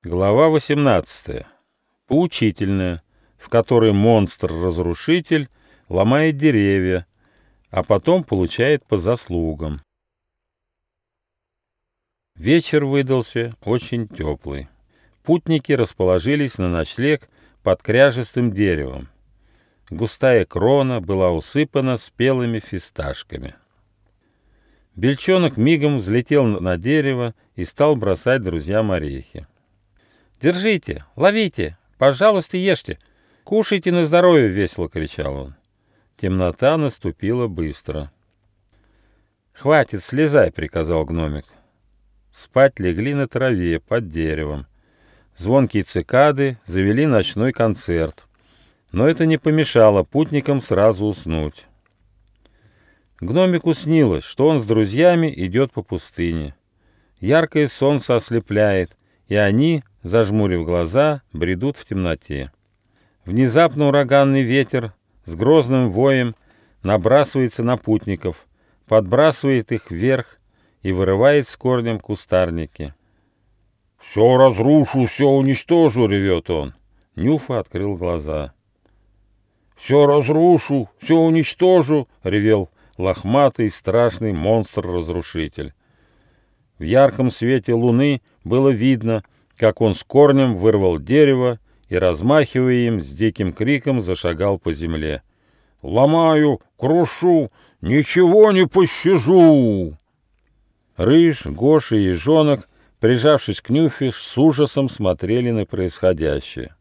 Глава 18. Поучительная, в которой монстр-разрушитель ломает деревья, а потом получает по заслугам. Вечер выдался очень теплый. Путники расположились на ночлег под кряжестым деревом. Густая крона была усыпана спелыми фисташками. Бельчонок мигом взлетел на дерево и стал бросать друзьям орехи. «Держите, ловите, пожалуйста, ешьте, кушайте на здоровье!» — весело кричал он. Темнота наступила быстро. «Хватит, слезай!» — приказал гномик. Спать легли на траве под деревом. Звонкие цикады завели ночной концерт, но это не помешало путникам сразу уснуть. Гномику снилось, что он с друзьями идет по пустыне. Яркое солнце ослепляет, и они, зажмурив глаза, бредут в темноте. Внезапно ураганный ветер с грозным воем набрасывается на путников, подбрасывает их вверх и вырывает с корнем кустарники. «Все разрушу, все уничтожу!» — ревет он. Нюфа открыл глаза. «Все разрушу, все уничтожу!» — ревел лохматый страшный монстр-разрушитель. В ярком свете луны было видно, как он с корнем вырвал дерево и, размахивая им, с диким криком зашагал по земле. «Ломаю, крушу, ничего не пощажу!» Рыж, Гоша и Ежонок, прижавшись к Нюфе, с ужасом смотрели на происходящее.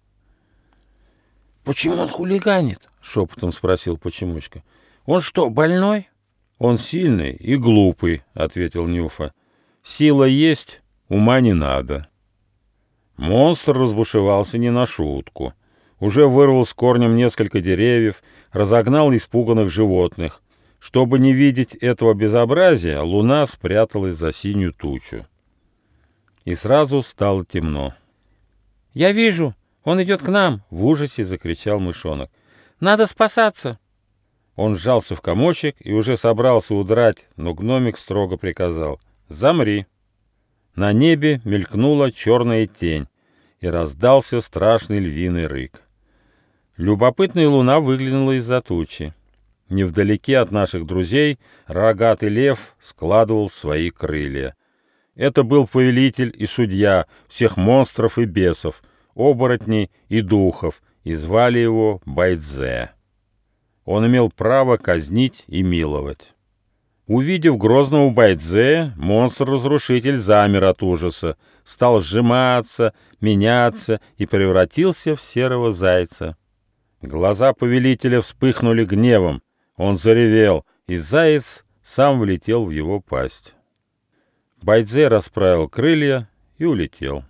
«Почему он хулиганит?» — шепотом спросил Почемучка. «Он что, больной?» «Он сильный и глупый», — ответил Нюфа. «Сила есть, ума не надо». Монстр разбушевался не на шутку. Уже вырвал с корнем несколько деревьев, разогнал испуганных животных. Чтобы не видеть этого безобразия, луна спряталась за синюю тучу. И сразу стало темно. «Я вижу, он идет к нам!» — в ужасе закричал мышонок. «Надо спасаться!» Он сжался в комочек и уже собрался удрать, но гномик строго приказал: «Замри!» На небе мелькнула черная тень, и раздался страшный львиный рык. Любопытная луна выглянула из-за тучи. Невдалеке от наших друзей рогатый лев складывал свои крылья. Это был повелитель и судья всех монстров и бесов, оборотней и духов, и звали его Байдзе. Он имел право казнить и миловать. Увидев грозного Байдзе, монстр-разрушитель замер от ужаса, стал сжиматься, меняться и превратился в серого зайца. Глаза повелителя вспыхнули гневом, он заревел, и заяц сам влетел в его пасть. Байдзе расправил крылья и улетел.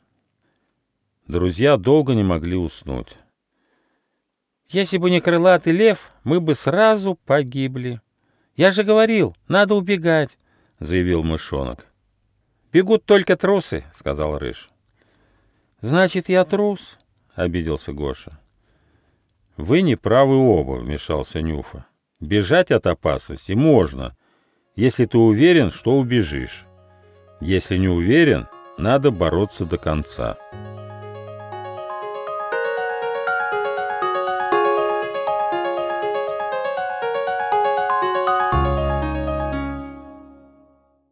Друзья долго не могли уснуть. «Если бы не крылатый лев, мы бы сразу погибли. Я же говорил, надо убегать», — заявил мышонок. «Бегут только трусы», — сказал Рыж. «Значит, я трус?» — обиделся Гоша. «Вы не правы оба», — вмешался Нюфа. «Бежать от опасности можно, если ты уверен, что убежишь. Если не уверен, надо бороться до конца».